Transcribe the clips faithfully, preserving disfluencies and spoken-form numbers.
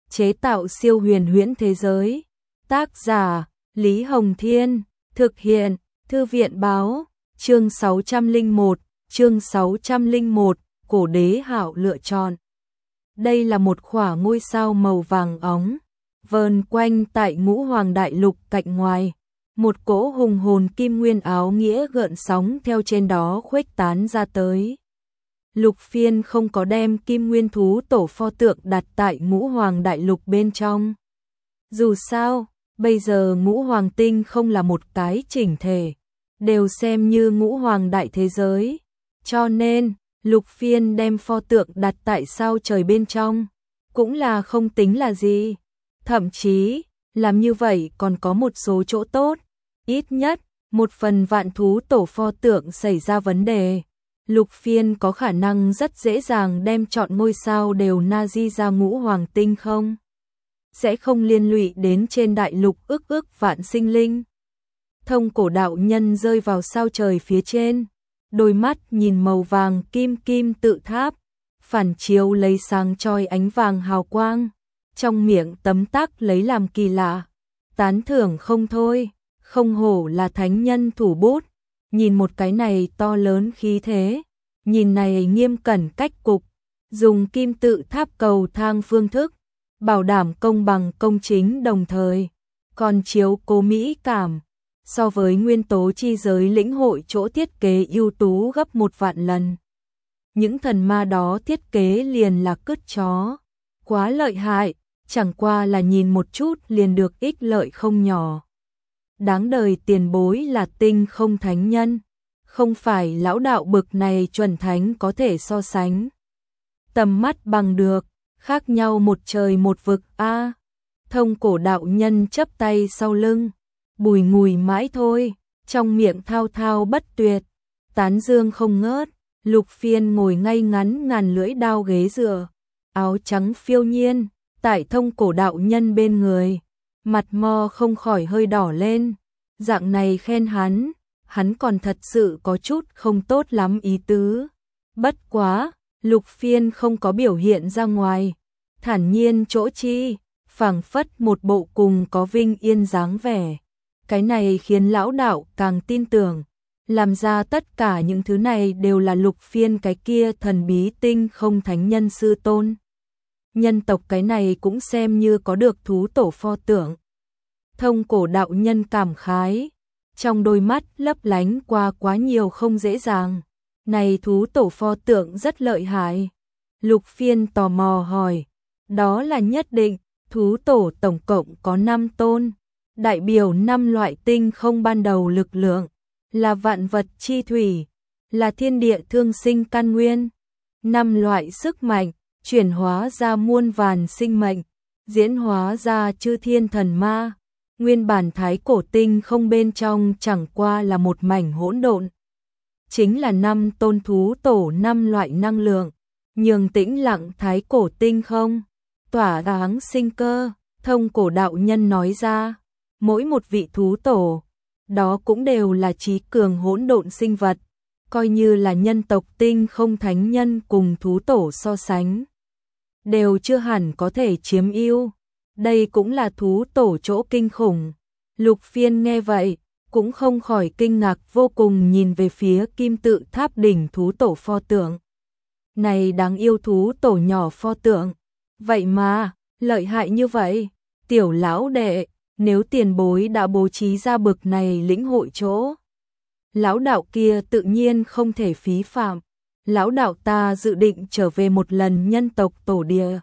chế tạo siêu huyền huyễn thế giới. Tác giả, Lý Hồng Thiên, thực hiện, Thư viện báo, chương sáu trăm lẻ một, chương sáu trăm lẻ một, Cổ Đế Hạo lựa chọn. Đây là một khỏa ngôi sao màu vàng óng, vờn quanh tại Ngũ Hoàng Đại Lục cạnh ngoài. Một cỗ hùng hồn kim nguyên áo nghĩa gợn sóng theo trên đó khuếch tán ra tới. Lục Phiên không có đem kim nguyên thú tổ pho tượng đặt tại Ngũ Hoàng Đại Lục bên trong. Dù sao, bây giờ Ngũ Hoàng Tinh không là một cái chỉnh thể, đều xem như Ngũ Hoàng Đại thế giới. Cho nên, Lục Phiên đem pho tượng đặt tại sao trời bên trong, cũng là không tính là gì. Thậm chí, làm như vậy còn có một số chỗ tốt. Ít nhất, một phần vạn thú tổ pho tượng xảy ra vấn đề, Lục Phiên có khả năng rất dễ dàng đem chọn ngôi sao đều na di ra Ngũ Hoàng Tinh không? Sẽ không liên lụy đến trên đại lục ức ức vạn sinh linh. Thông Cổ đạo nhân rơi vào sao trời phía trên, đôi mắt nhìn màu vàng kim kim tự tháp, phản chiếu lấy sáng chói ánh vàng hào quang, trong miệng tấm tắc lấy làm kỳ lạ, tán thưởng không thôi. Không hổ là thánh nhân thủ bút, nhìn một cái này to lớn khí thế, nhìn này nghiêm cẩn cách cục, dùng kim tự tháp cầu thang phương thức, bảo đảm công bằng công chính đồng thời, còn chiếu cố mỹ cảm, so với nguyên tố chi giới lĩnh hội chỗ thiết kế ưu tú gấp một vạn lần. Những thần ma đó thiết kế liền là cứt chó, quá lợi hại, chẳng qua là nhìn một chút liền được ích lợi không nhỏ. Đáng đời tiền bối là tinh không thánh nhân, không phải lão đạo bực này chuẩn thánh có thể so sánh. Tầm mắt bằng được, khác nhau một trời một vực a. À, Thông Cổ đạo nhân chắp tay sau lưng, bùi ngùi mãi thôi, trong miệng thao thao bất tuyệt, tán dương không ngớt. Lục Phiên ngồi ngay ngắn ngàn lưỡi đao ghế dựa, áo trắng phiêu nhiên, tại Thông Cổ đạo nhân bên người. Mặt mo không khỏi hơi đỏ lên, dạng này khen hắn, hắn còn thật sự có chút không tốt lắm ý tứ. Bất quá, Lục Phiên không có biểu hiện ra ngoài, thản nhiên chỗ chi, phảng phất một bộ cùng có vinh yên dáng vẻ. Cái này khiến lão đạo càng tin tưởng, làm ra tất cả những thứ này đều là Lục Phiên cái kia thần bí tinh không thánh nhân sư tôn. Nhân tộc cái này cũng xem như có được thú tổ pho tượng. Thông Cổ đạo nhân cảm khái, trong đôi mắt lấp lánh qua quá nhiều không dễ dàng. Này thú tổ pho tượng rất lợi hại. Lục Phiên tò mò hỏi, đó là nhất định, thú tổ tổng cộng có năm tôn, đại biểu năm loại tinh không ban đầu lực lượng, là vạn vật chi thủy, là thiên địa thương sinh căn nguyên, năm loại sức mạnh, chuyển hóa ra muôn vàn sinh mệnh, diễn hóa ra chư thiên thần ma. Nguyên bản thái cổ tinh không bên trong chẳng qua là một mảnh hỗn độn. Chính là năm tôn thú tổ năm loại năng lượng, nhường tĩnh lặng thái cổ tinh không, tỏa áng sinh cơ. Thông Cổ đạo nhân nói ra, mỗi một vị thú tổ, đó cũng đều là trí cường hỗn độn sinh vật, coi như là nhân tộc tinh không thánh nhân cùng thú tổ so sánh, đều chưa hẳn có thể chiếm ưu. Đây cũng là thú tổ chỗ kinh khủng. Lục Phiên nghe vậy, cũng không khỏi kinh ngạc vô cùng nhìn về phía kim tự tháp đỉnh thú tổ pho tượng. Này đáng yêu thú tổ nhỏ pho tượng, vậy mà, lợi hại như vậy. Tiểu lão đệ, nếu tiền bối đã bố trí ra bực này lĩnh hội chỗ, lão đạo kia tự nhiên không thể phí phạm. Lão đạo ta dự định trở về một lần nhân tộc tổ địa,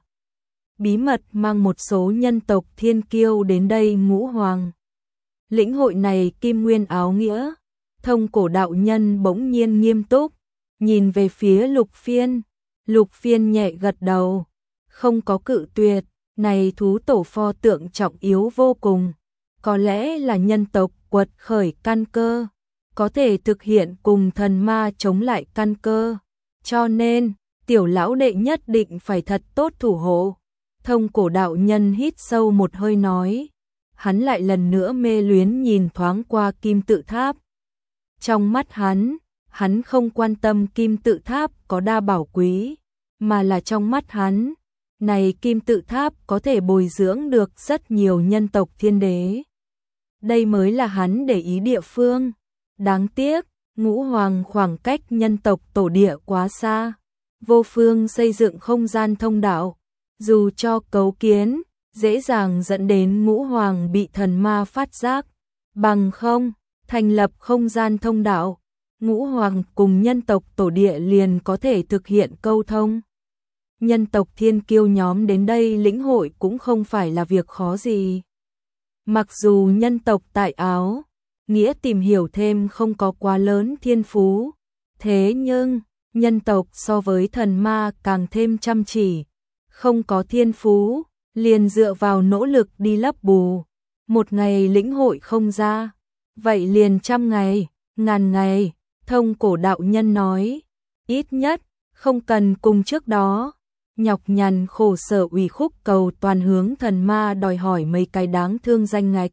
bí mật mang một số nhân tộc thiên kiêu đến đây Ngũ Hoàng. Lĩnh hội này kim nguyên áo nghĩa. Thông Cổ đạo nhân bỗng nhiên nghiêm túc, nhìn về phía Lục Phiên. Lục Phiên nhẹ gật đầu, không có cự tuyệt. Này thú tổ pho tượng trọng yếu vô cùng, có lẽ là nhân tộc quật khởi căn cơ, có thể thực hiện cùng thần ma chống lại căn cơ. Cho nên, tiểu lão đệ nhất định phải thật tốt thủ hộ. Thông Cổ đạo nhân hít sâu một hơi nói, hắn lại lần nữa mê luyến nhìn thoáng qua kim tự tháp. Trong mắt hắn, hắn không quan tâm kim tự tháp có đa bảo quý, mà là trong mắt hắn, này kim tự tháp có thể bồi dưỡng được rất nhiều nhân tộc thiên đế. Đây mới là hắn để ý địa phương. Đáng tiếc, Ngũ Hoàng khoảng cách nhân tộc tổ địa quá xa. Vô phương xây dựng không gian thông đạo. Dù cho cấu kiến, dễ dàng dẫn đến Ngũ Hoàng bị thần ma phát giác. Bằng không, thành lập không gian thông đạo, Ngũ Hoàng cùng nhân tộc tổ địa liền có thể thực hiện câu thông. Nhân tộc thiên kiêu nhóm đến đây lĩnh hội cũng không phải là việc khó gì. Mặc dù nhân tộc tại Áo, Nghĩa tìm hiểu thêm không có quá lớn thiên phú, thế nhưng nhân tộc so với thần ma càng thêm chăm chỉ, không có thiên phú, liền dựa vào nỗ lực đi lấp bù. Một ngày lĩnh hội không ra, vậy liền trăm ngày, ngàn ngày. Thông Cổ đạo nhân nói, ít nhất không cần cùng trước đó nhọc nhằn khổ sở ủy khúc cầu toàn hướng thần ma đòi hỏi mấy cái đáng thương danh ngạch.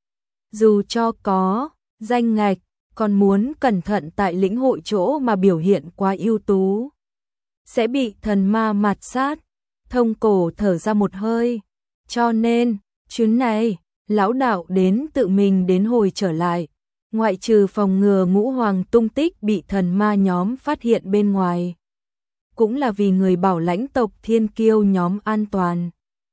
Dù cho có danh ngạch, còn muốn cẩn thận tại lĩnh hội chỗ mà biểu hiện quá ưu tú, sẽ bị thần ma mạt sát. Thông Cổ thở ra một hơi, cho nên chuyến này lão đạo đến tự mình đến hồi trở lại, ngoại trừ phòng ngừa Ngũ Hoàng tung tích bị thần ma nhóm phát hiện bên ngoài, cũng là vì người bảo lãnh tộc thiên kiêu nhóm an toàn.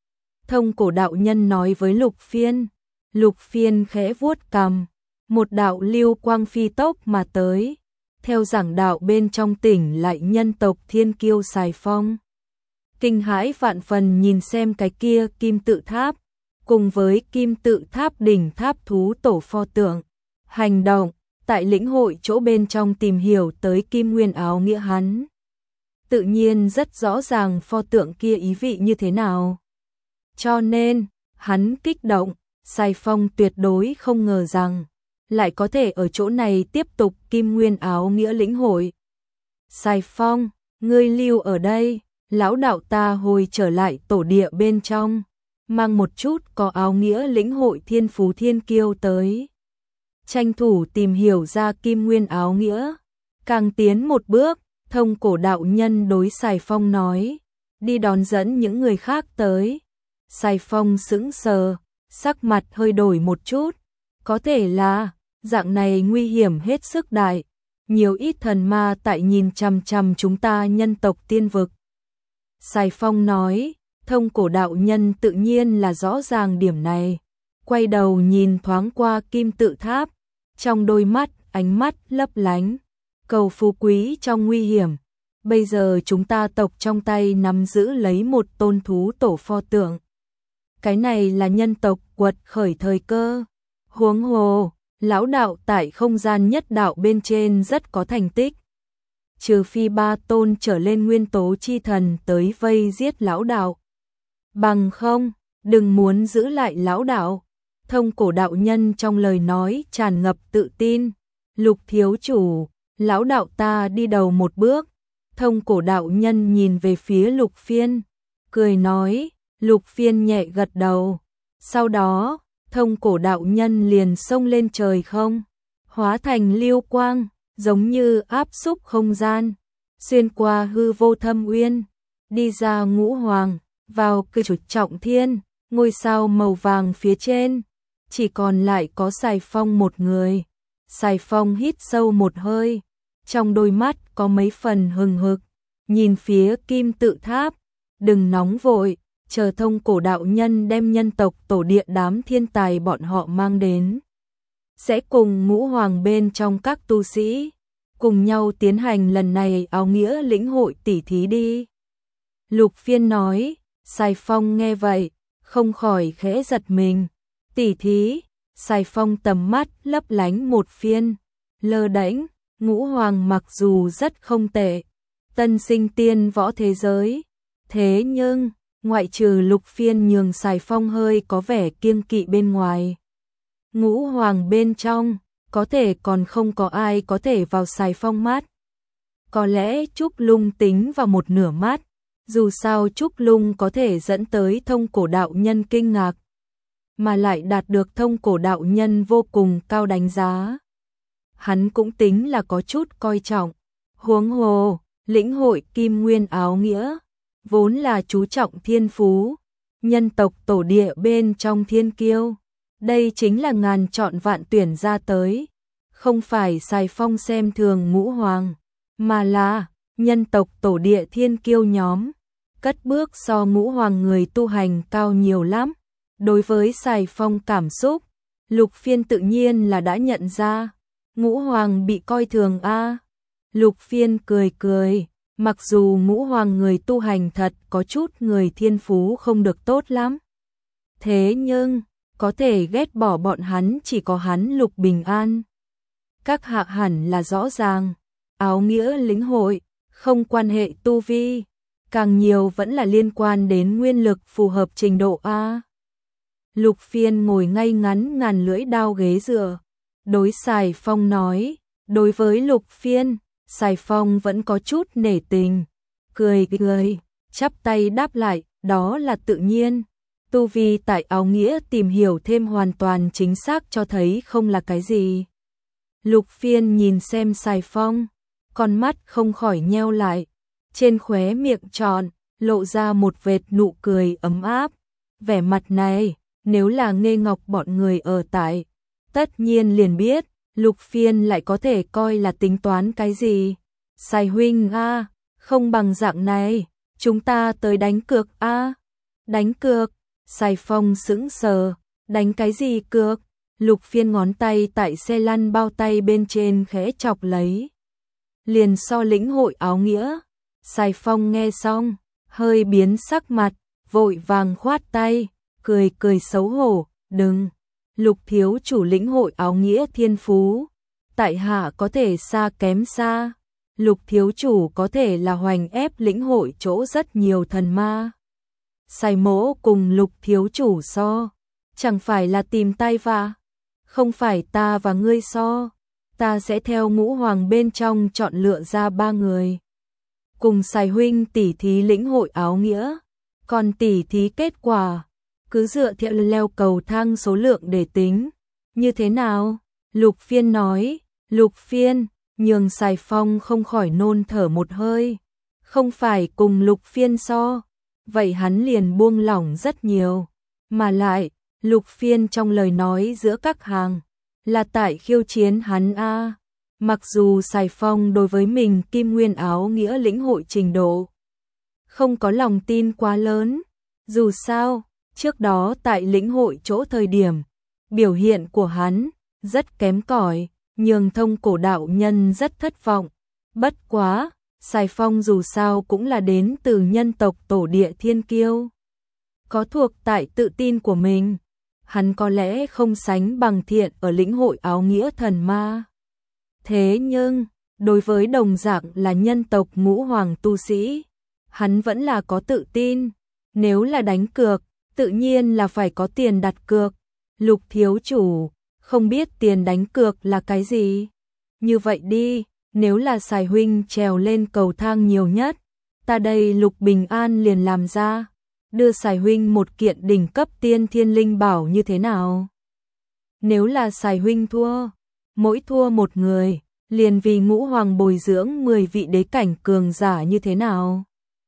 Thông Cổ đạo nhân nói với Lục Phiên. Lục Phiên khẽ vuốt cằm, một đạo lưu quang phi tốc mà tới, theo giảng đạo bên trong tỉnh lại nhân tộc thiên kiêu Sài Phong. Kinh hãi vạn phần nhìn xem cái kia kim tự tháp, cùng với kim tự tháp đỉnh tháp thú tổ pho tượng, hành động, tại lĩnh hội chỗ bên trong tìm hiểu tới kim nguyên áo nghĩa hắn. Tự nhiên rất rõ ràng pho tượng kia ý vị như thế nào. Cho nên, hắn kích động, Sài Phong tuyệt đối không ngờ rằng, lại có thể ở chỗ này tiếp tục kim nguyên áo nghĩa lĩnh hội. Sài Phong, ngươi lưu ở đây, lão đạo ta hồi trở lại tổ địa bên trong, mang một chút có áo nghĩa lĩnh hội thiên phú thiên kiêu tới. Tranh thủ tìm hiểu ra kim nguyên áo nghĩa. Càng tiến một bước, Thông Cổ đạo nhân đối Sài Phong nói, đi đón dẫn những người khác tới. Sài Phong sững sờ, sắc mặt hơi đổi một chút, có thể là dạng này nguy hiểm hết sức đại, nhiều ít thần ma tại nhìn chằm chằm chúng ta nhân tộc tiên vực. Sài Phong nói, Thông Cổ đạo nhân tự nhiên là rõ ràng điểm này, quay đầu nhìn thoáng qua kim tự tháp, trong đôi mắt ánh mắt lấp lánh, cầu phú quý trong nguy hiểm. Bây giờ chúng ta tộc trong tay nắm giữ lấy một tôn thú tổ pho tượng. Cái này là nhân tộc quật khởi thời cơ. Huống hồ, lão đạo tại không gian nhất đạo bên trên rất có thành tích. Trừ phi ba tôn trở lên nguyên tố chi thần tới vây giết lão đạo. Bằng không, đừng muốn giữ lại lão đạo. Thông Cổ đạo nhân trong lời nói tràn ngập tự tin. Lục thiếu chủ, lão đạo ta đi đầu một bước. Thông Cổ đạo nhân nhìn về phía Lục Phiên, cười nói. Lục Phiên nhẹ gật đầu. Sau đó, Thông Cổ đạo nhân liền xông lên trời không, hóa thành lưu quang, giống như áp xúc không gian, xuyên qua hư vô thâm uyên, đi ra Ngũ Hoàng, vào cự chủ trọng thiên, ngôi sao màu vàng phía trên, chỉ còn lại có Sài Phong một người. Sài Phong hít sâu một hơi, trong đôi mắt có mấy phần hừng hực, nhìn phía kim tự tháp, đừng nóng vội, chờ Thông Cổ đạo nhân đem nhân tộc tổ địa đám thiên tài bọn họ mang đến. Sẽ cùng Ngũ Hoàng bên trong các tu sĩ, cùng nhau tiến hành lần này áo nghĩa lĩnh hội tỉ thí đi. Lục Phiên nói. Sài Phong nghe vậy, không khỏi khẽ giật mình. Tỉ thí. Sài Phong tầm mắt lấp lánh một phiên, lơ đễnh. Ngũ Hoàng mặc dù rất không tệ, tân sinh tiên võ thế giới, thế nhưng ngoại trừ Lục Phiên nhường Sài Phong hơi có vẻ kiêng kỵ bên ngoài, Ngũ Hoàng bên trong có thể còn không có ai có thể vào Sài Phong mắt. Có lẽ Trúc Lung tính vào một nửa mắt, dù sao Trúc Lung có thể dẫn tới Thông Cổ đạo nhân kinh ngạc, mà lại đạt được Thông Cổ đạo nhân vô cùng cao đánh giá. Hắn cũng tính là có chút coi trọng. Huống hồ, lĩnh hội kim nguyên áo nghĩa, vốn là chú trọng thiên phú, nhân tộc tổ địa bên trong thiên kiêu. Đây chính là ngàn chọn vạn tuyển ra tới, không phải Sài Phong xem thường Ngũ Hoàng, mà là nhân tộc tổ địa thiên kiêu nhóm, cất bước so Ngũ Hoàng người tu hành cao nhiều lắm. Đối với Sài Phong cảm xúc, Lục Phiên tự nhiên là đã nhận ra, Ngũ Hoàng bị coi thường a. Lục Phiên cười cười, mặc dù Ngũ Hoàng người tu hành thật có chút người thiên phú không được tốt lắm. Thế nhưng, có thể ghét bỏ bọn hắn chỉ có hắn Lục Bình An. Các hạ hẳn là rõ ràng, áo nghĩa lĩnh hội, không quan hệ tu vi, càng nhiều vẫn là liên quan đến nguyên lực phù hợp trình độ A. Lục Phiên ngồi ngay ngắn ngàn lưỡi đao ghế dựa, đối Sài Phong nói, đối với Lục Phiên, Sài Phong vẫn có chút nể tình, cười cười, chắp tay đáp lại, đó là tự nhiên. Tu vi tại áo nghĩa tìm hiểu thêm hoàn toàn chính xác cho thấy không là cái gì. Lục Phiên nhìn xem Sài Phong, con mắt không khỏi nheo lại, trên khóe miệng tròn, lộ ra một vệt nụ cười ấm áp. Vẻ mặt này, nếu là Nghê Ngọc bọn người ở tại, tất nhiên liền biết, Lục Phiên lại có thể coi là tính toán cái gì. Sài huynh a, không bằng dạng này, chúng ta tới đánh cược a. Đánh cược? Sài Phong sững sờ, đánh cái gì cược? Lục Phiên ngón tay tại xe lăn bao tay bên trên khẽ chọc lấy. Liền so lĩnh hội áo nghĩa. Sài Phong nghe xong, hơi biến sắc mặt, vội vàng khoát tay, cười cười xấu hổ, đừng. Lục thiếu chủ lĩnh hội áo nghĩa thiên phú, tại hạ có thể xa kém xa. Lục thiếu chủ có thể là hoành ép lĩnh hội chỗ rất nhiều thần ma. Sài mỗ cùng Lục thiếu chủ so, chẳng phải là tìm tay vạ. Không phải ta và ngươi so, ta sẽ theo Ngũ Hoàng bên trong chọn lựa ra ba người. Cùng Sài huynh tỉ thí lĩnh hội áo nghĩa, còn tỉ thí kết quả, cứ dựa theo leo cầu thang số lượng để tính. Như thế nào? Lục Phiên nói, Lục Phiên, nhường Sài Phong không khỏi nôn thở một hơi. Không phải cùng Lục Phiên so, vậy hắn liền buông lỏng rất nhiều. Mà lại, Lục Phiên trong lời nói giữa các hàng, là tại khiêu chiến hắn a. Mặc dù Sài Phong đối với mình kim nguyên áo nghĩa lĩnh hội trình độ, không có lòng tin quá lớn. Dù sao, trước đó tại lĩnh hội chỗ thời điểm, biểu hiện của hắn rất kém cỏi, nhường Thông Cổ đạo nhân rất thất vọng. Bất quá, Sài Phong dù sao cũng là đến từ nhân tộc tổ địa thiên kiêu, có thuộc tại tự tin của mình, hắn có lẽ không sánh bằng Thiện ở lĩnh hội áo nghĩa thần ma. Thế nhưng, đối với đồng dạng là nhân tộc Ngũ Hoàng tu sĩ, hắn vẫn là có tự tin. Nếu là đánh cược, tự nhiên là phải có tiền đặt cược. Lục thiếu chủ, không biết tiền đánh cược là cái gì? Như vậy đi, nếu là Sài huynh trèo lên cầu thang nhiều nhất, ta đây Lục Bình An liền làm ra, đưa Sài huynh một kiện đỉnh cấp tiên thiên linh bảo như thế nào? Nếu là Sài huynh thua, mỗi thua một người, liền vì Ngũ Hoàng bồi dưỡng mười vị đế cảnh cường giả như thế nào?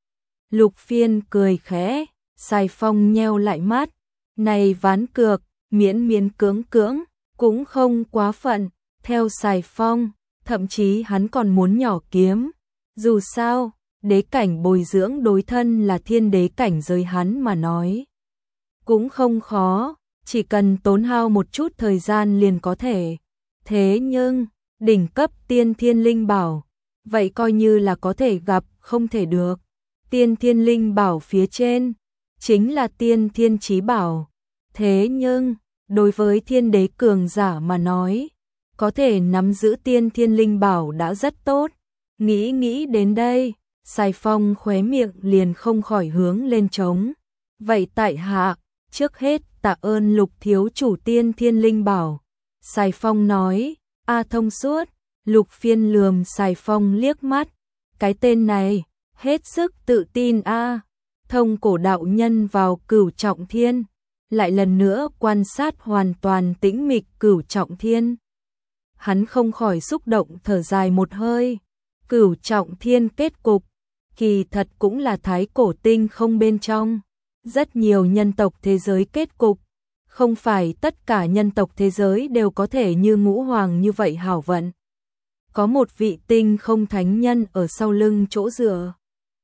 Lục Phiên cười khẽ, Sài Phong nheo lại mắt, này ván cược, miễn miễn cưỡng cưỡng, cũng không quá phận. Theo Sài Phong, thậm chí hắn còn muốn nhỏ kiếm. Dù sao, đế cảnh bồi dưỡng đối thân là thiên đế cảnh giới hắn mà nói, cũng không khó, chỉ cần tốn hao một chút thời gian liền có thể. Thế nhưng, đỉnh cấp tiên thiên linh bảo, vậy coi như là có thể gặp, không thể được. Tiên thiên linh bảo phía trên, chính là tiên thiên chí bảo. Thế nhưng, đối với thiên đế cường giả mà nói, có thể nắm giữ tiên thiên linh bảo đã rất tốt. Nghĩ nghĩ đến đây, Sài Phong khóe miệng liền không khỏi hướng lên trống. Vậy tại hạ, trước hết tạ ơn Lục thiếu chủ tiên thiên linh bảo. Sài Phong nói, a thông suốt. Lục Phiên lườm Sài Phong liếc mắt, cái tên này, hết sức tự tin a. Thông Cổ đạo nhân vào Cửu Trọng Thiên, lại lần nữa quan sát hoàn toàn tĩnh mịch Cửu Trọng Thiên. Hắn không khỏi xúc động thở dài một hơi. Cửu Trọng Thiên kết cục, kỳ thật cũng là thái cổ tinh không bên trong. Rất nhiều nhân tộc thế giới kết cục, không phải tất cả nhân tộc thế giới đều có thể như Ngũ Hoàng như vậy hảo vận. Có một vị tinh không thánh nhân ở sau lưng chỗ dựa.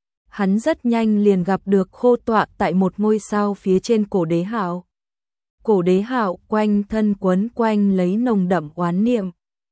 Hắn rất nhanh liền gặp được khô tọa tại một ngôi sao phía trên cổ đế hạo. Cổ đế hạo quanh thân quấn quanh lấy nồng đậm oán niệm.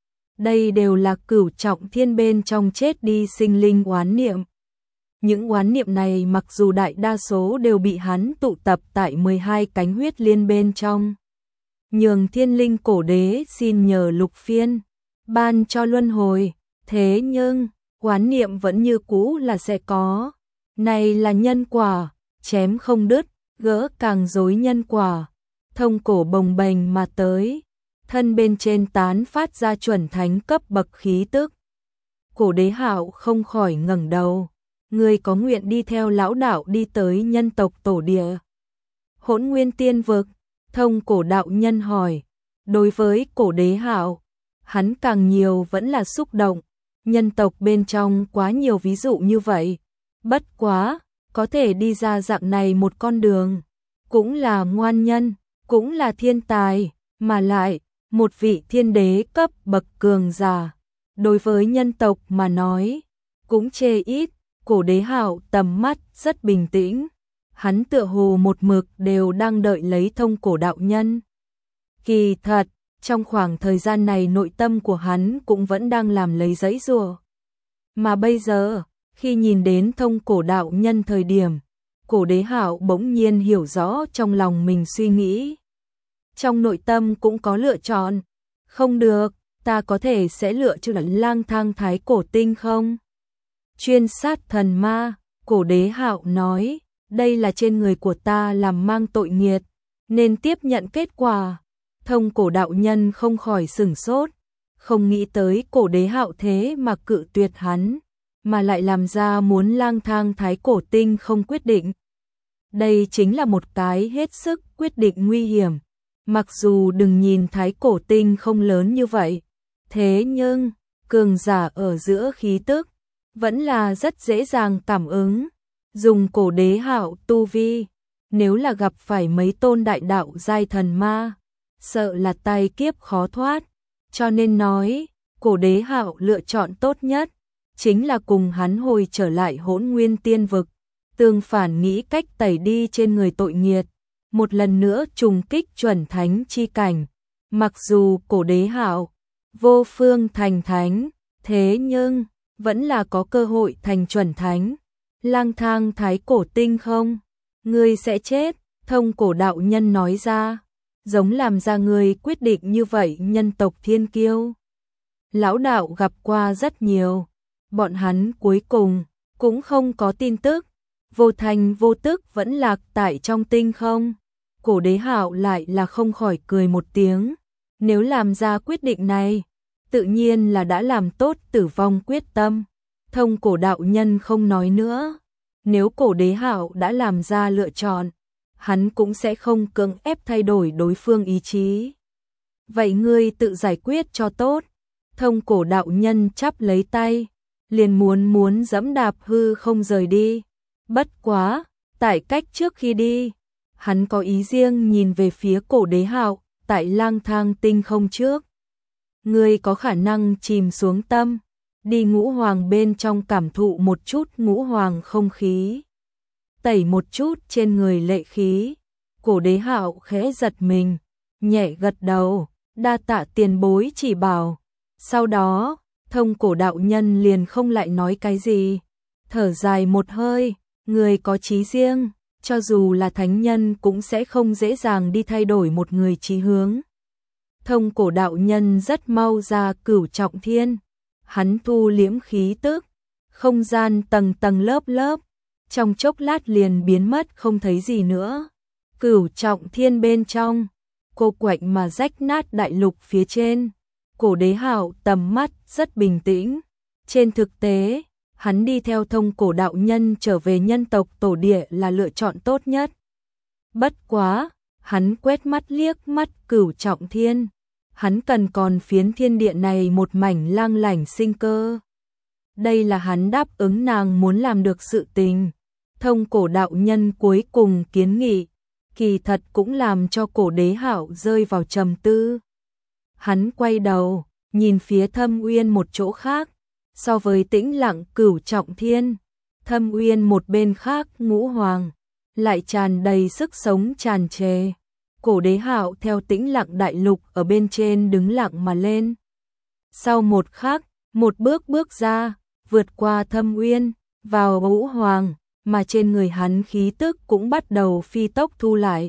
Đây đều là cửu trọng thiên bên trong chết đi sinh linh oán niệm. Những oán niệm này mặc dù đại đa số đều bị hắn tụ tập tại mười hai cánh huyết liên bên trong. Nhường thiên linh cổ đế xin nhờ lục phiên, ban cho luân hồi, thế nhưng, oán niệm vẫn như cũ là sẽ có. Này là nhân quả, chém không đứt, gỡ càng rối nhân quả. Thông cổ bồng bềnh mà tới, thân bên trên tán phát ra chuẩn thánh cấp bậc khí tức. Cổ đế hạo không khỏi ngẩng đầu. Người có nguyện đi theo lão đạo đi tới nhân tộc tổ địa Hỗn Nguyên Tiên Vực? Thông cổ đạo nhân hỏi. Đối với cổ đế hạo, hắn càng nhiều vẫn là xúc động. Nhân tộc bên trong quá nhiều ví dụ như vậy. Bất quá, có thể đi ra dạng này một con đường. Cũng là ngoan nhân, cũng là thiên tài, mà lại, một vị thiên đế cấp bậc cường giả. Đối với nhân tộc mà nói, cũng chê ít. Cổ đế hạo tầm mắt rất bình tĩnh, hắn tựa hồ một mực đều đang đợi lấy thông cổ đạo nhân. Kỳ thật, trong khoảng thời gian này nội tâm của hắn cũng vẫn đang làm lấy giãy giụa. Mà bây giờ, khi nhìn đến thông cổ đạo nhân thời điểm, cổ đế hạo bỗng nhiên hiểu rõ trong lòng mình suy nghĩ. Trong nội tâm cũng có lựa chọn, không được, ta có thể sẽ lựa chọn lang thang thái cổ tinh không? Chuyên sát thần ma, cổ đế hạo nói, đây là trên người của ta làm mang tội nghiệt, nên tiếp nhận kết quả. Thông cổ đạo nhân không khỏi sửng sốt, không nghĩ tới cổ đế hạo thế mà cự tuyệt hắn, mà lại làm ra muốn lang thang thái cổ tinh không quyết định. Đây chính là một cái hết sức quyết định nguy hiểm, mặc dù đừng nhìn thái cổ tinh không lớn như vậy, thế nhưng, cường giả ở giữa khí tức, vẫn là rất dễ dàng cảm ứng. Dùng cổ đế hạo tu vi, nếu là gặp phải mấy tôn đại đạo giai thần ma, sợ là tai kiếp khó thoát. Cho nên nói, cổ đế hạo lựa chọn tốt nhất, chính là cùng hắn hồi trở lại Hỗn Nguyên Tiên Vực, tương phản nghĩ cách tẩy đi trên người tội nghiệt, một lần nữa trùng kích chuẩn thánh chi cảnh. Mặc dù cổ đế hạo vô phương thành thánh, thế nhưng vẫn là có cơ hội thành chuẩn thánh. Lang thang thái cổ tinh không, ngươi sẽ chết, thông cổ đạo nhân nói ra, giống làm ra người quyết định như vậy nhân tộc thiên kiêu. Lão đạo gặp qua rất nhiều, bọn hắn cuối cùng cũng không có tin tức, vô thành vô tức vẫn lạc tại trong tinh không. Cổ đế hạo lại là không khỏi cười một tiếng, nếu làm ra quyết định này, tự nhiên là đã làm tốt tử vong quyết tâm. Thông cổ đạo nhân không nói nữa, nếu cổ đế hạo đã làm ra lựa chọn, hắn cũng sẽ không cưỡng ép thay đổi đối phương ý chí. Vậy ngươi tự giải quyết cho tốt. Thông cổ đạo nhân chắp lấy tay, liền muốn muốn dẫm đạp hư không rời đi. Bất quá, tại cách trước khi đi, hắn có ý riêng nhìn về phía cổ đế hạo, tại lang thang tinh không trước. Ngươi có khả năng chìm xuống tâm, đi ngũ hoàng bên trong cảm thụ một chút ngũ hoàng không khí, tẩy một chút trên người lệ khí. Cổ đế hạo khẽ giật mình, nhẹ gật đầu, đa tạ tiền bối chỉ bảo. Sau đó, thông cổ đạo nhân liền không lại nói cái gì, thở dài một hơi, người có chí riêng, cho dù là thánh nhân cũng sẽ không dễ dàng đi thay đổi một người chí hướng. Thông cổ đạo nhân rất mau ra cửu trọng thiên, hắn thu liễm khí tức, không gian tầng tầng lớp lớp, trong chốc lát liền biến mất không thấy gì nữa. Cửu trọng thiên bên trong, cô quạnh mà rách nát đại lục phía trên, cổ đế hạo tầm mắt rất bình tĩnh. Trên thực tế, hắn đi theo thông cổ đạo nhân trở về nhân tộc tổ địa là lựa chọn tốt nhất. Bất quá, hắn quét mắt liếc mắt cửu trọng thiên, hắn cần còn phiến thiên địa này một mảnh lang lảnh sinh cơ. đây là hắn đáp ứng nàng muốn làm được sự tình. Thông cổ đạo nhân cuối cùng kiến nghị, kỳ thật cũng làm cho cổ Đế Hạo rơi vào trầm tư. Hắn quay đầu, nhìn phía Thâm Uyên một chỗ khác, so với Tĩnh Lặng Cửu Trọng Thiên, Thâm Uyên một bên khác Ngũ Hoàng, lại tràn đầy sức sống tràn trề. Cổ Đế Hạo theo Tĩnh Lặng Đại Lục ở bên trên đứng lặng mà lên. Sau một khắc, một bước bước ra, vượt qua Thâm Uyên, vào Ngũ Hoàng, mà trên người hắn khí tức cũng bắt đầu phi tốc thu lại.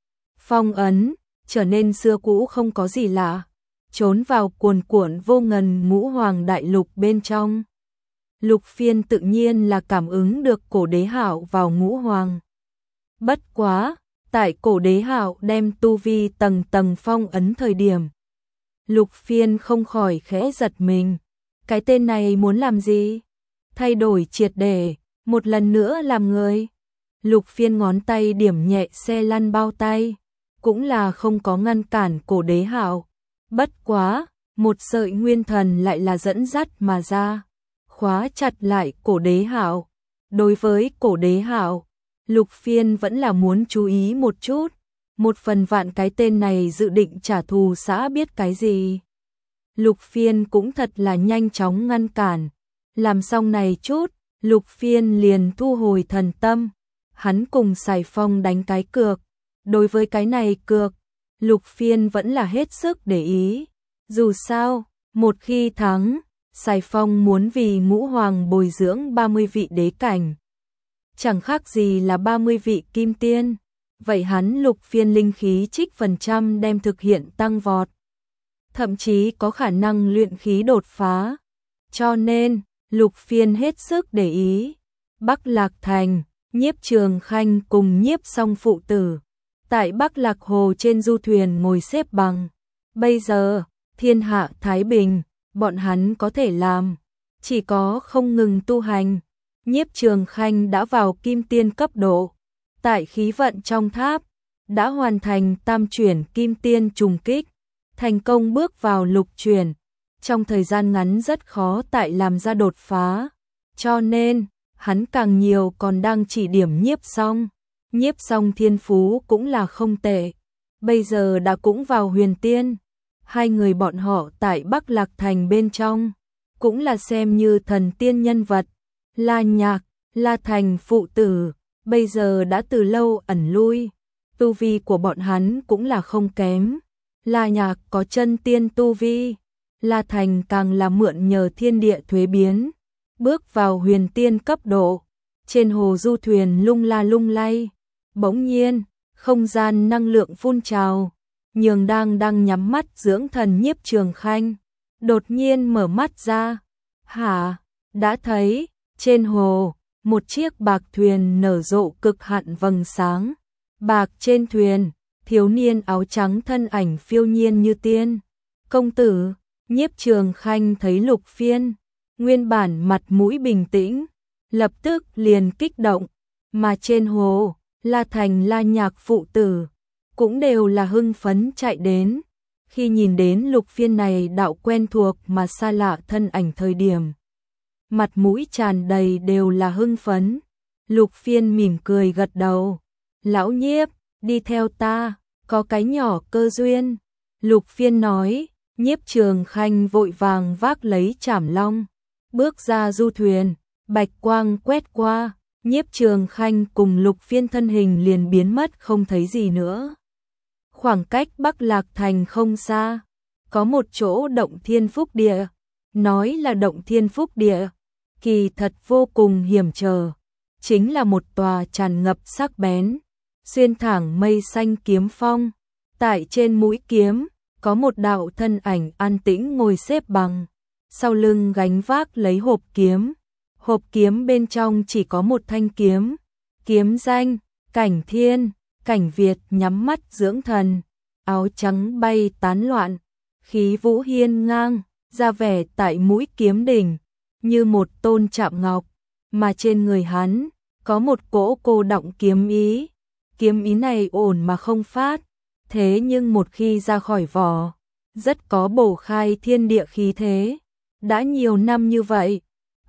Phong ấn, trở nên xưa cũ không có gì lạ, trốn vào cuồn cuộn vô ngần Ngũ Hoàng Đại Lục bên trong. Lục Phiên tự nhiên là cảm ứng được cổ Đế Hạo vào Ngũ Hoàng. Bất quá, tại cổ Đế Hạo đem tu vi tầng tầng phong ấn thời điểm, Lục Phiên không khỏi khẽ giật mình. Cái tên này muốn làm gì? Thay đổi triệt để, một lần nữa làm người. Lục Phiên ngón tay điểm nhẹ xe lăn bao tay, cũng là không có ngăn cản cổ Đế Hạo. Bất quá, một sợi nguyên thần lại là dẫn dắt mà ra, khóa chặt lại cổ Đế Hạo. Đối với cổ Đế Hạo, Lục Phiên vẫn là muốn chú ý một chút, một phần vạn cái tên này dự định trả thù xã biết cái gì. Lục Phiên cũng thật là nhanh chóng ngăn cản, làm xong này chút, Lục Phiên liền thu hồi thần tâm, hắn cùng Sài Phong đánh cái cược. Đối với cái này cược, Lục Phiên vẫn là hết sức để ý. Dù sao, một khi thắng, Sài Phong muốn vì Ngũ Hoàng bồi dưỡng ba mươi vị đế cảnh, chẳng khác gì là ba mươi vị kim tiên. Vậy hắn Lục Phiên linh khí trích phần trăm đem thực hiện tăng vọt, thậm chí có khả năng luyện khí đột phá. Cho nên, Lục Phiên hết sức để ý. Bắc Lạc Thành, Nhiếp Trường Khanh cùng Nhiếp Song phụ tử tại Bắc Lạc Hồ trên du thuyền ngồi xếp bằng. Bây giờ, thiên hạ thái bình, bọn hắn có thể làm chỉ có không ngừng tu hành. Nhiếp Trường Khanh đã vào kim tiên cấp độ, tại khí vận trong tháp đã hoàn thành tam chuyển kim tiên trùng kích, thành công bước vào lục chuyển. Trong thời gian ngắn rất khó tại làm ra đột phá, cho nên hắn càng nhiều còn đang chỉ điểm Nhiếp Song. Nhiếp Song thiên phú cũng là không tệ, bây giờ đã cũng vào huyền tiên. Hai người bọn họ tại Bắc Lạc Thành bên trong cũng là xem như thần tiên nhân vật. La Nhạc, La Thành phụ tử bây giờ đã từ lâu ẩn lui, tu vi của bọn hắn cũng là không kém. La Nhạc có chân tiên tu vi, La Thành càng là mượn nhờ thiên địa thuế biến, bước vào huyền tiên cấp độ. Trên hồ du thuyền lung la lung lay, bỗng nhiên, không gian năng lượng phun trào, nhường đang đang nhắm mắt dưỡng thần Nhiếp Trường Khanh đột nhiên mở mắt ra. Hả? Đã thấy, trên hồ, một chiếc bạc thuyền nở rộ cực hạn vầng sáng. Bạc trên thuyền, thiếu niên áo trắng thân ảnh phiêu nhiên như tiên. Công tử, Nhiếp Trường Khanh thấy Lục Phiên, nguyên bản mặt mũi bình tĩnh, lập tức liền kích động, mà trên hồ, La Thành La Nhạc phụ tử cũng đều là hưng phấn chạy đến. Khi nhìn đến Lục Phiên này đạo quen thuộc mà xa lạ thân ảnh thời điểm, mặt mũi tràn đầy đều là hưng phấn. Lục Phiên mỉm cười gật đầu. Lão Nhiếp, đi theo ta, có cái nhỏ cơ duyên. Lục Phiên nói. Nhiếp Trường Khanh vội vàng vác lấy Trảm Long, bước ra du thuyền, bạch quang quét qua, Nhiếp Trường Khanh cùng Lục Phiên thân hình liền biến mất không thấy gì nữa. Khoảng cách Bắc Lạc Thành không xa, có một chỗ động thiên phúc địa, nói là động thiên phúc địa, kỳ thật vô cùng hiểm trở, chính là một tòa tràn ngập sắc bén, xuyên thẳng mây xanh kiếm phong. Tại trên mũi kiếm, có một đạo thân ảnh an tĩnh ngồi xếp bằng, sau lưng gánh vác lấy hộp kiếm. Hộp kiếm bên trong chỉ có một thanh kiếm, kiếm danh, Cảnh Thiên. Cảnh Việt nhắm mắt dưỡng thần, áo trắng bay tán loạn, khí vũ hiên ngang, ra vẻ tại mũi kiếm đỉnh, như một tôn chạm ngọc, mà trên người hắn, có một cỗ cô động kiếm ý. Kiếm ý này ổn mà không phát, thế nhưng một khi ra khỏi vỏ, rất có bổ khai thiên địa khí thế. Đã nhiều năm như vậy,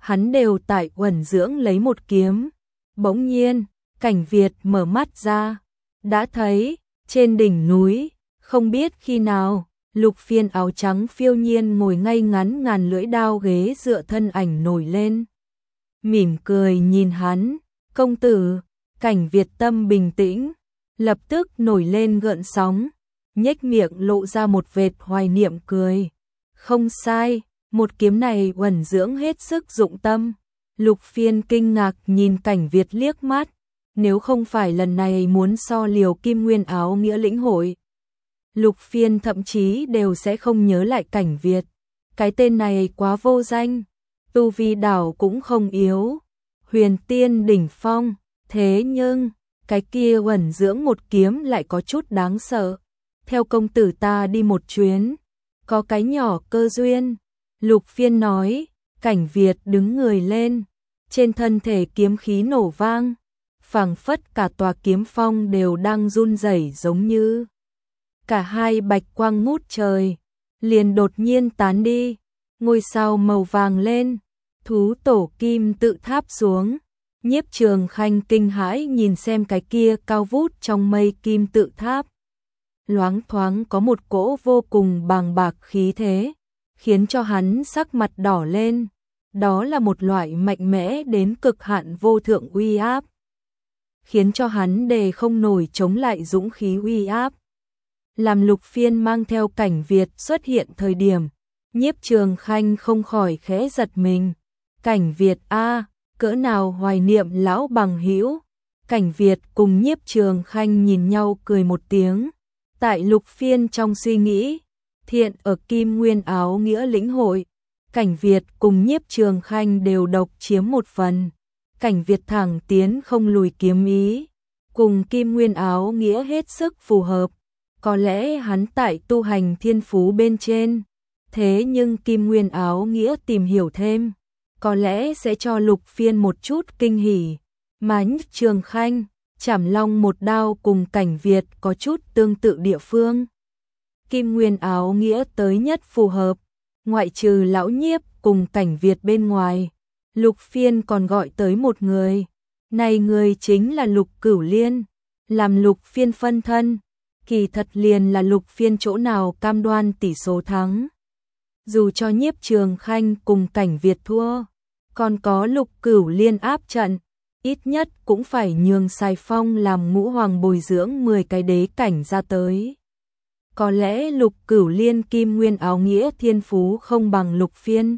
hắn đều tại uẩn dưỡng lấy một kiếm. Bỗng nhiên, Cảnh Việt mở mắt ra, đã thấy, trên đỉnh núi, không biết khi nào, Lục Phiên áo trắng phiêu nhiên ngồi ngay ngắn ngàn lưỡi đao ghế dựa thân ảnh nổi lên. Mỉm cười nhìn hắn, công tử, Cảnh Việt tâm bình tĩnh, lập tức nổi lên gợn sóng, nhếch miệng lộ ra một vệt hoài niệm cười. Không sai, một kiếm này uẩn dưỡng hết sức dụng tâm. Lục Phiên kinh ngạc nhìn Cảnh Việt liếc mắt, nếu không phải lần này muốn so liều Kim Nguyên áo nghĩa lĩnh hội, Lục Phiên thậm chí đều sẽ không nhớ lại Cảnh Việt. Cái tên này quá vô danh, tu vi đảo cũng không yếu, huyền tiên đỉnh phong, thế nhưng, cái kia uẩn dưỡng một kiếm lại có chút đáng sợ. Theo công tử ta đi một chuyến, có cái nhỏ cơ duyên. Lục Phiên nói, Cảnh Việt đứng người lên, trên thân thể kiếm khí nổ vang, phảng phất cả tòa kiếm phong đều đang run rẩy giống như. Cả hai bạch quang ngút trời, liền đột nhiên tán đi, ngôi sao màu vàng lên, thú tổ kim tự tháp xuống. Nhiếp Trường Khanh kinh hãi nhìn xem cái kia cao vút trong mây kim tự tháp. Loáng thoáng có một cỗ vô cùng bàng bạc khí thế, khiến cho hắn sắc mặt đỏ lên. Đó là một loại mạnh mẽ đến cực hạn vô thượng uy áp, khiến cho hắn đề không nổi chống lại dũng khí uy áp. Làm Lục Phiên mang theo Cảnh Việt xuất hiện thời điểm, Nhiếp Trường Khanh không khỏi khẽ giật mình. Cảnh Việt a, cỡ nào hoài niệm lão bằng hữu. Cảnh Việt cùng Nhiếp Trường Khanh nhìn nhau cười một tiếng. Tại Lục Phiên trong suy nghĩ, thiện ở Kim Nguyên áo nghĩa lĩnh hội, Cảnh Việt cùng Nhiếp Trường Khanh đều độc chiếm một phần. Cảnh Việt thẳng tiến không lùi kiếm ý, cùng Kim Nguyên áo nghĩa hết sức phù hợp. Có lẽ hắn tại tu hành thiên phú bên trên, thế nhưng Kim Nguyên áo nghĩa tìm hiểu thêm, có lẽ sẽ cho Lục Phiên một chút kinh hỉ. Mà Nhiếp Trường Khanh, Trảm Long một đao cùng Cảnh Việt có chút tương tự địa phương. Kim Nguyên áo nghĩa tới nhất phù hợp, ngoại trừ lão Nhiếp cùng Cảnh Việt bên ngoài, Lục Phiên còn gọi tới một người. Này người chính là Lục Cửu Liên, làm Lục Phiên phân thân, kỳ thật liền là Lục Phiên chỗ nào cam đoan tỷ số thắng. Dù cho Nhiếp Trường Khanh cùng Cảnh Việt thua, còn có Lục Cửu Liên áp trận, ít nhất cũng phải nhường Sài Phong làm ngũ hoàng bồi dưỡng mười cái đế cảnh ra tới. Có lẽ Lục Cửu Liên Kim Nguyên áo nghĩa thiên phú không bằng Lục Phiên,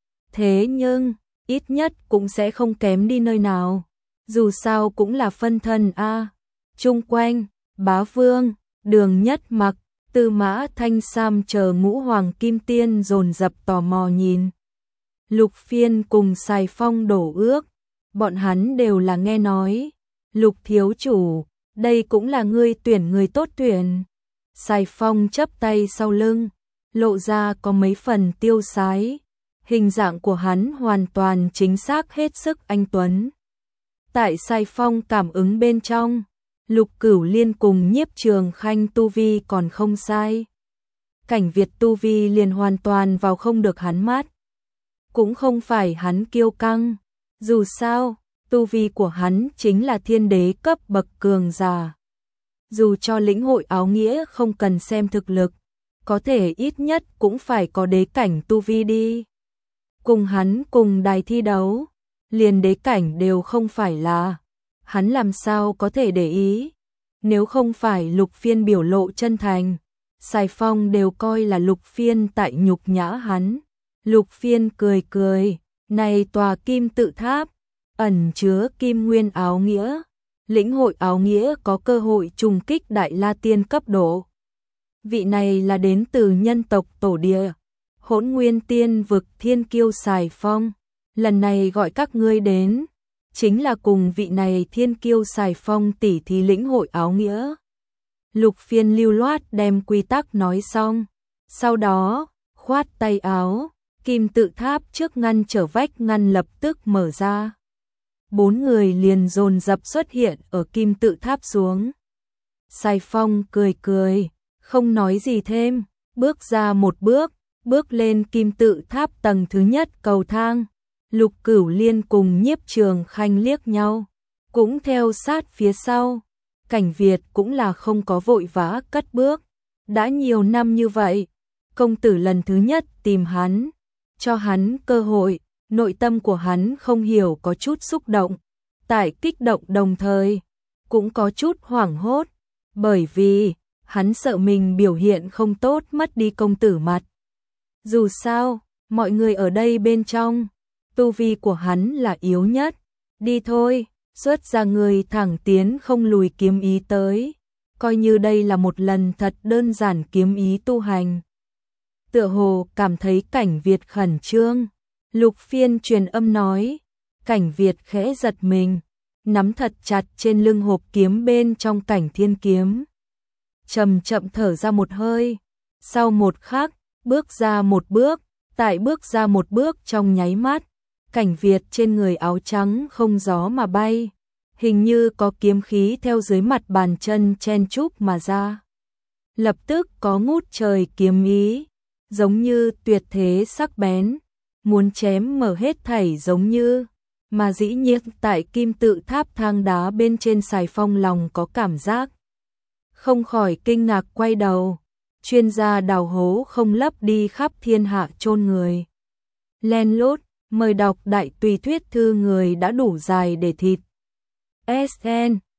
thế nhưng ít nhất cũng sẽ không kém đi nơi nào. Dù sao cũng là phân thân a. Chung quanh, Bá Vương, Đường Nhất Mặc, Tư Mã Thanh Sam chờ ngũ hoàng kim tiên dồn dập tò mò nhìn. Lục Phiên cùng Sài Phong đổ ước, bọn hắn đều là nghe nói. Lục thiếu chủ, đây cũng là ngươi tuyển người tốt tuyển. Sài Phong chắp tay sau lưng, lộ ra có mấy phần tiêu sái. Hình dạng của hắn hoàn toàn chính xác hết sức anh tuấn. Tại Sài Phong cảm ứng bên trong, Lục Cửu Liên cùng Nhiếp Trường Khanh tu vi còn không sai. Cảnh Việt tu vi liền hoàn toàn vào không được hắn mắt. Cũng không phải hắn kiêu căng, dù sao, tu vi của hắn chính là thiên đế cấp bậc cường giả. Dù cho lĩnh hội áo nghĩa không cần xem thực lực, có thể ít nhất cũng phải có đế cảnh tu vi đi. Cùng hắn cùng đài thi đấu, liền đế cảnh đều không phải là, hắn làm sao có thể để ý. Nếu không phải Lục Phiên biểu lộ chân thành, Sài Phong đều coi là Lục Phiên tại nhục nhã hắn. Lục Phiên cười cười, này tòa kim tự tháp, ẩn chứa Kim Nguyên áo nghĩa, lĩnh hội áo nghĩa có cơ hội trùng kích Đại La Tiên cấp độ. Vị này là đến từ nhân tộc tổ địa, Hỗn Nguyên Tiên vực thiên kiêu Sài Phong, lần này gọi các ngươi đến, chính là cùng vị này thiên kiêu Sài Phong tỉ thí lĩnh hội áo nghĩa. Lục Phiên lưu loát đem quy tắc nói xong, sau đó, khoát tay áo, kim tự tháp trước ngăn trở vách ngăn lập tức mở ra. Bốn người liền dồn dập xuất hiện ở kim tự tháp xuống. Sài Phong cười cười, không nói gì thêm, bước ra một bước, bước lên kim tự tháp tầng thứ nhất cầu thang. Lục Cửu Liên cùng Nhiếp Trường Khanh liếc nhau, cũng theo sát phía sau. Cảnh Việt cũng là không có vội vã cất bước. Đã nhiều năm như vậy, công tử lần thứ nhất tìm hắn, cho hắn cơ hội, nội tâm của hắn không hiểu có chút xúc động. Tại kích động đồng thời, cũng có chút hoảng hốt, bởi vì hắn sợ mình biểu hiện không tốt mất đi công tử mặt. Dù sao, mọi người ở đây bên trong, tu vi của hắn là yếu nhất. Đi thôi, xuất ra người thẳng tiến không lùi kiếm ý tới, coi như đây là một lần thật đơn giản kiếm ý tu hành. Tựa hồ cảm thấy Cảnh Việt khẩn trương, Lục Phiên truyền âm nói. Cảnh Việt khẽ giật mình, nắm thật chặt trên lưng hộp kiếm bên trong Cảnh Thiên kiếm. Chậm chậm thở ra một hơi, sau một khắc, bước ra một bước, tại bước ra một bước trong nháy mắt, Cảnh Việt trên người áo trắng không gió mà bay, hình như có kiếm khí theo dưới mặt bàn chân chen chúc mà ra. Lập tức có ngút trời kiếm ý, giống như tuyệt thế sắc bén, muốn chém mở hết thảy giống như, mà dĩ nhiên tại kim tự tháp thang đá bên trên Sài Phong lòng có cảm giác. Không khỏi kinh ngạc quay đầu, chuyên gia đào hố không lấp đi khắp thiên hạ chôn người. Len lút, mời đọc đại tùy thuyết thư người đã đủ dài để thịt. ét en